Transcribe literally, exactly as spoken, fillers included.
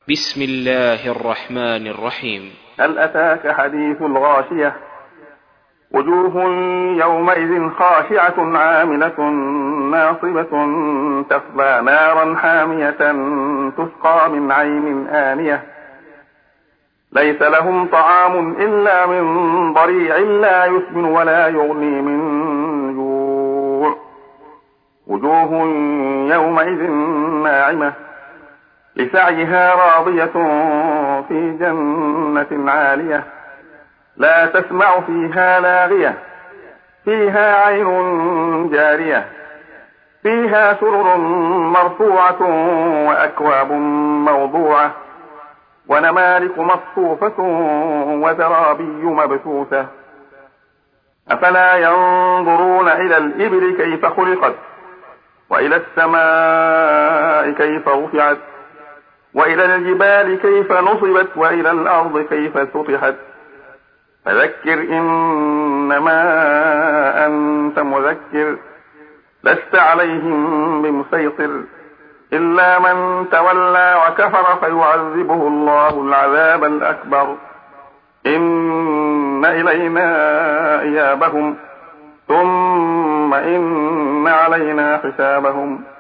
بسم الله الرحمن الرحيم. هل أتاك حديث الغاشية؟ وجوه يومئذ خاشعة عاملة ناصبة تصلى نارا حامية تسقى من عين آنية ليس لهم طعام إلا من ضريع لا يسمن ولا يغني من جوع. وجوه يومئذ ناعمة لسعيها راضية في جنة عالية لا تسمع فيها لاغية فيها عين جارية فيها سرر مرفوعة وأكواب موضوعة ونمارق مصفوفة وزرابي مبثوثة أفلا ينظرون إلى الإبل كيف خلقت وإلى السماء كيف رفعت وإلى الجبال كيف نصبت وإلى الأرض كيف سطحت فذكر إنما أنت مذكر لست عليهم بمسيطر إلا من تولى وكفر فيعذبه الله العذاب الأكبر إن إلينا إيابهم ثم إن علينا حسابهم